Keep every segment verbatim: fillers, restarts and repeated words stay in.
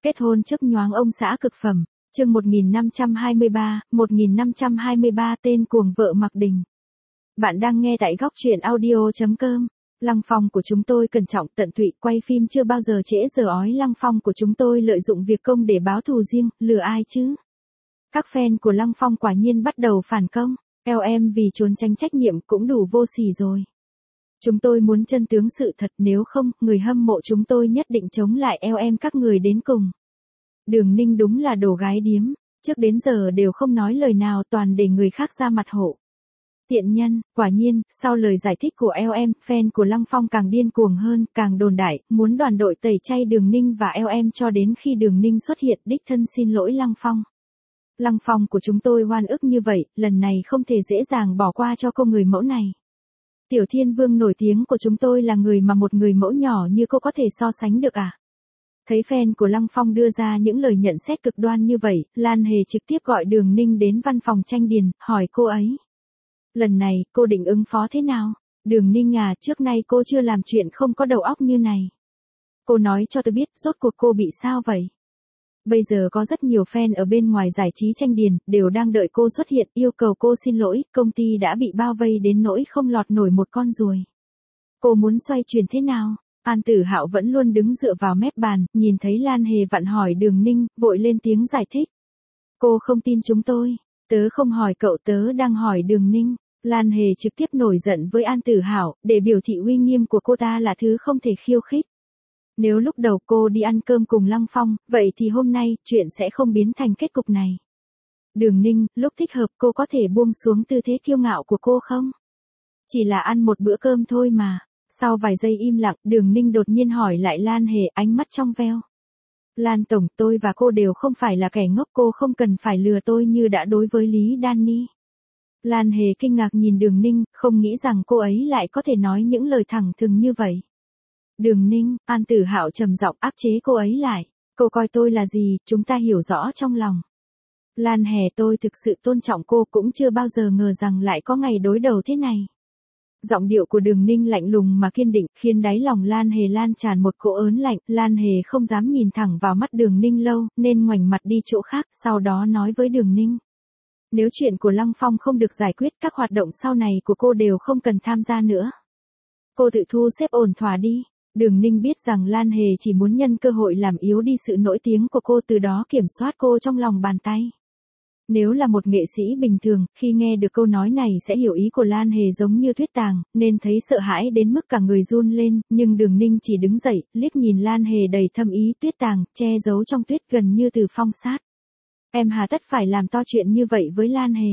Kết hôn chớp nhoáng ông xã cực phẩm, chương một nghìn năm trăm hai mươi ba, một nghìn năm trăm hai mươi ba tên cuồng vợ Mạc Đình. Bạn đang nghe tại góc truyện audio chấm com. Lăng Phong của chúng tôi cẩn trọng tận tụy, quay phim chưa bao giờ trễ giờ ói. Lăng Phong của chúng tôi lợi dụng việc công để báo thù riêng, lừa ai chứ? Các fan của Lăng Phong quả nhiên bắt đầu phản công, eo em vì trốn tránh trách nhiệm cũng đủ vô sỉ rồi. Chúng tôi muốn chân tướng sự thật, nếu không, người hâm mộ chúng tôi nhất định chống lại eo em các người đến cùng. Đường Ninh đúng là đồ gái điếm, trước đến giờ đều không nói lời nào, toàn để người khác ra mặt hộ. Tiện nhân, quả nhiên, sau lời giải thích của eo em, fan của Lăng Phong càng điên cuồng hơn, càng đồn đại, muốn đoàn đội tẩy chay Đường Ninh và eo em cho đến khi Đường Ninh xuất hiện đích thân xin lỗi Lăng Phong. Lăng Phong của chúng tôi oan ức như vậy, lần này không thể dễ dàng bỏ qua cho cô người mẫu này. Tiểu Thiên Vương nổi tiếng của chúng tôi là người mà một người mẫu nhỏ như cô có thể so sánh được à? Thấy fan của Lăng Phong đưa ra những lời nhận xét cực đoan như vậy, Lan Hề trực tiếp gọi Đường Ninh đến văn phòng Tranh Điền, hỏi cô ấy. Lần này, cô định ứng phó thế nào? Đường Ninh à, trước nay cô chưa làm chuyện không có đầu óc như này. Cô nói cho tôi biết, rốt cuộc cô bị sao vậy? Bây giờ có rất nhiều fan ở bên ngoài giải trí Tranh Điền, đều đang đợi cô xuất hiện, yêu cầu cô xin lỗi, công ty đã bị bao vây đến nỗi không lọt nổi một con ruồi. Cô muốn xoay chuyển thế nào? An Tử Hạo vẫn luôn đứng dựa vào mép bàn, nhìn thấy Lan Hề vặn hỏi Đường Ninh, vội lên tiếng giải thích. Cô không tin chúng tôi, tớ không hỏi cậu, tớ đang hỏi Đường Ninh. Lan Hề trực tiếp nổi giận với An Tử Hạo, để biểu thị uy nghiêm của cô ta là thứ không thể khiêu khích. Nếu lúc đầu cô đi ăn cơm cùng Lăng Phong, vậy thì hôm nay, chuyện sẽ không biến thành kết cục này. Đường Ninh, lúc thích hợp cô có thể buông xuống tư thế kiêu ngạo của cô không? Chỉ là ăn một bữa cơm thôi mà. Sau vài giây im lặng, Đường Ninh đột nhiên hỏi lại Lan Hề, ánh mắt trong veo. Lan Tổng, tôi và cô đều không phải là kẻ ngốc, cô không cần phải lừa tôi như đã đối với Lý Danny. Lan Hề kinh ngạc nhìn Đường Ninh, không nghĩ rằng cô ấy lại có thể nói những lời thẳng thừng như vậy. Đường Ninh, An Tử Hạo trầm giọng áp chế cô ấy lại. Cô coi tôi là gì, chúng ta hiểu rõ trong lòng. Lan Hề, tôi thực sự tôn trọng cô, cũng chưa bao giờ ngờ rằng lại có ngày đối đầu thế này. Giọng điệu của Đường Ninh lạnh lùng mà kiên định, khiến đáy lòng Lan Hề lan tràn một cỗ ớn lạnh. Lan Hề không dám nhìn thẳng vào mắt Đường Ninh lâu, nên ngoảnh mặt đi chỗ khác, sau đó nói với Đường Ninh. Nếu chuyện của Lăng Phong không được giải quyết, các hoạt động sau này của cô đều không cần tham gia nữa. Cô tự thu xếp ổn thỏa đi. Đường Ninh biết rằng Lan Hề chỉ muốn nhân cơ hội làm yếu đi sự nổi tiếng của cô, từ đó kiểm soát cô trong lòng bàn tay. Nếu là một nghệ sĩ bình thường, khi nghe được câu nói này sẽ hiểu ý của Lan Hề giống như Tuyết Tàng, nên thấy sợ hãi đến mức cả người run lên, nhưng Đường Ninh chỉ đứng dậy, liếc nhìn Lan Hề đầy thâm ý. Tuyết Tàng, che giấu trong tuyết gần như từ phong sát. Em hà tất phải làm to chuyện như vậy với Lan Hề.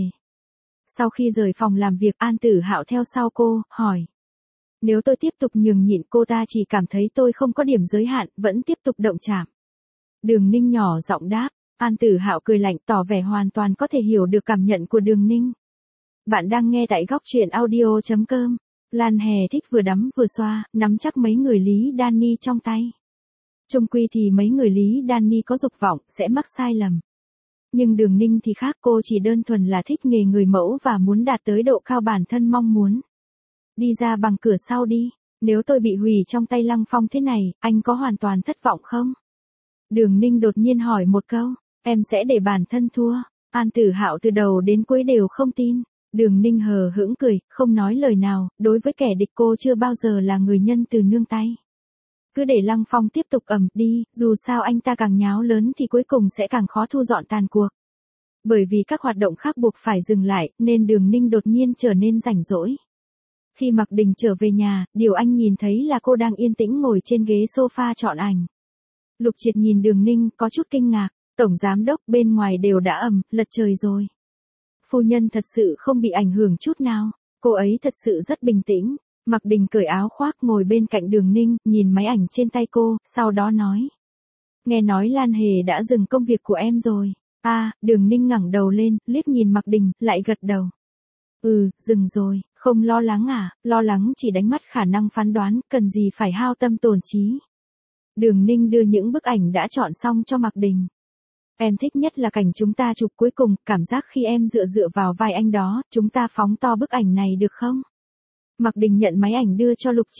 Sau khi rời phòng làm việc, An Tử Hạo theo sau cô, hỏi. Nếu tôi tiếp tục nhường nhịn, cô ta chỉ cảm thấy tôi không có điểm giới hạn, vẫn tiếp tục động chạm. Đường Ninh nhỏ giọng đáp. An Tử Hạo cười lạnh, tỏ vẻ hoàn toàn có thể hiểu được cảm nhận của Đường Ninh. Bạn đang nghe tại góc truyện audio chấm com. Lan Hề thích vừa đắm vừa xoa, nắm chắc mấy người Lý Danny trong tay. Chung quy thì mấy người Lý Danny có dục vọng, sẽ mắc sai lầm. Nhưng Đường Ninh thì khác, cô chỉ đơn thuần là thích nghề người mẫu và muốn đạt tới độ cao bản thân mong muốn. Đi ra bằng cửa sau đi, nếu tôi bị hủy trong tay Lăng Phong thế này, anh có hoàn toàn thất vọng không? Đường Ninh đột nhiên hỏi một câu, em sẽ để bản thân thua. An Tử Hạo từ đầu đến cuối đều không tin. Đường Ninh hờ hững cười, không nói lời nào, đối với kẻ địch cô chưa bao giờ là người nhân từ nương tay. Cứ để Lăng Phong tiếp tục ầm đi, dù sao anh ta càng nháo lớn thì cuối cùng sẽ càng khó thu dọn tàn cuộc. Bởi vì các hoạt động khác buộc phải dừng lại, nên Đường Ninh đột nhiên trở nên rảnh rỗi. Khi Mạc Đình trở về nhà, điều anh nhìn thấy là cô đang yên tĩnh ngồi trên ghế sofa chọn ảnh. Lục Triệt nhìn Đường Ninh, có chút kinh ngạc. Tổng giám đốc, bên ngoài đều đã ầm, lật trời rồi. Phu nhân thật sự không bị ảnh hưởng chút nào. Cô ấy thật sự rất bình tĩnh. Mạc Đình cởi áo khoác ngồi bên cạnh Đường Ninh, nhìn máy ảnh trên tay cô, sau đó nói. Nghe nói Lan Hề đã dừng công việc của em rồi. À, Đường Ninh ngẩng đầu lên, liếc nhìn Mạc Đình, lại gật đầu. Ừ, dừng rồi, không lo lắng à, lo lắng chỉ đánh mất khả năng phán đoán, cần gì phải hao tâm tổn trí. Đường Ninh đưa những bức ảnh đã chọn xong cho Mạc Đình. Em thích nhất là cảnh chúng ta chụp cuối cùng, cảm giác khi em dựa dựa vào vai anh đó, chúng ta phóng to bức ảnh này được không? Mạc Đình nhận máy ảnh đưa cho Lục Triệt.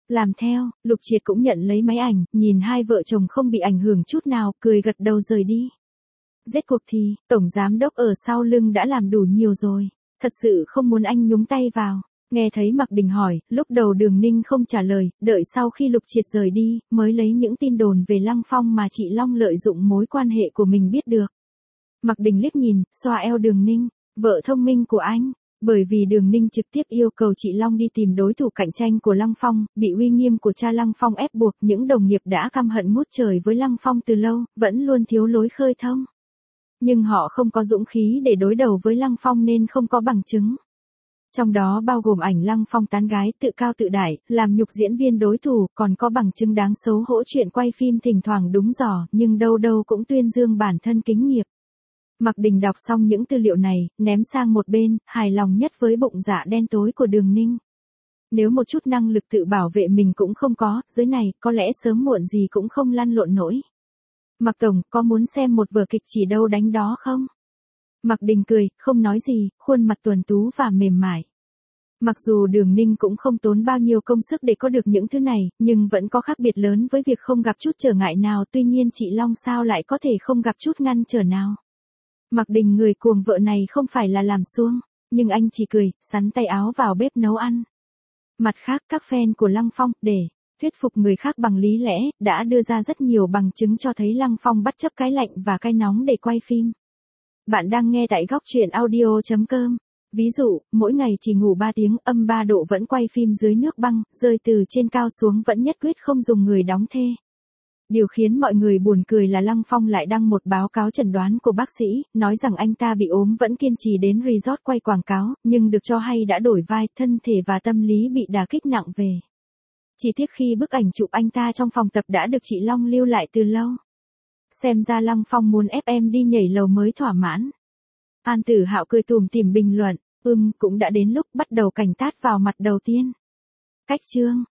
Làm theo, Lục Triệt cũng nhận lấy máy ảnh, nhìn hai vợ chồng không bị ảnh hưởng chút nào, cười gật đầu rời đi. Rốt cuộc thì, tổng giám đốc ở sau lưng đã làm đủ nhiều rồi, thật sự không muốn anh nhúng tay vào. Nghe thấy Mạc Đình hỏi, lúc đầu Đường Ninh không trả lời, đợi sau khi Lục Triệt rời đi, mới lấy những tin đồn về Lăng Phong mà chị Long lợi dụng mối quan hệ của mình biết được. Mạc Đình liếc nhìn, xoa eo Đường Ninh, vợ thông minh của anh. Bởi vì Đường Ninh trực tiếp yêu cầu chị Long đi tìm đối thủ cạnh tranh của Lăng Phong, bị uy nghiêm của cha Lăng Phong ép buộc, những đồng nghiệp đã căm hận ngút trời với Lăng Phong từ lâu, vẫn luôn thiếu lối khơi thông. Nhưng họ không có dũng khí để đối đầu với Lăng Phong nên không có bằng chứng. Trong đó bao gồm ảnh Lăng Phong tán gái tự cao tự đại, làm nhục diễn viên đối thủ, còn có bằng chứng đáng xấu hổ chuyện quay phim thỉnh thoảng đúng giỏ, nhưng đâu đâu cũng tuyên dương bản thân kính nghiệp. Mạc Đình đọc xong những tư liệu này, ném sang một bên, hài lòng nhất với bụng dạ đen tối của Đường Ninh. Nếu một chút năng lực tự bảo vệ mình cũng không có, dưới này, có lẽ sớm muộn gì cũng không lăn lộn nổi. Mạc Tổng, có muốn xem một vở kịch chỉ đâu đánh đó không? Mạc Đình cười, không nói gì, khuôn mặt tuấn tú và mềm mại. Mặc dù Đường Ninh cũng không tốn bao nhiêu công sức để có được những thứ này, nhưng vẫn có khác biệt lớn với việc không gặp chút trở ngại nào, tuy nhiên chị Long sao lại có thể không gặp chút ngăn trở nào. Mạc Đình người cuồng vợ này không phải là làm suông, nhưng anh chỉ cười, sắn tay áo vào bếp nấu ăn. Mặt khác, các fan của Lăng Phong, để thuyết phục người khác bằng lý lẽ, đã đưa ra rất nhiều bằng chứng cho thấy Lăng Phong bất chấp cái lạnh và cái nóng để quay phim. Bạn đang nghe tại góc truyện audio chấm com. Ví dụ, mỗi ngày chỉ ngủ ba tiếng, âm ba độ vẫn quay phim dưới nước băng, rơi từ trên cao xuống vẫn nhất quyết không dùng người đóng thê. Điều khiến mọi người buồn cười là Lăng Phong lại đăng một báo cáo chẩn đoán của bác sĩ, nói rằng anh ta bị ốm vẫn kiên trì đến resort quay quảng cáo, nhưng được cho hay đã đổi vai, thân thể và tâm lý bị đả kích nặng về. Chỉ tiếc khi bức ảnh chụp anh ta trong phòng tập đã được chị Long lưu lại từ lâu. Xem ra Lăng Phong muốn ép em đi nhảy lầu mới thỏa mãn. An Tử Hạo cười tủm tỉm bình luận, ừm, cũng đã đến lúc bắt đầu cảnh tát vào mặt đầu tiên. Cách chương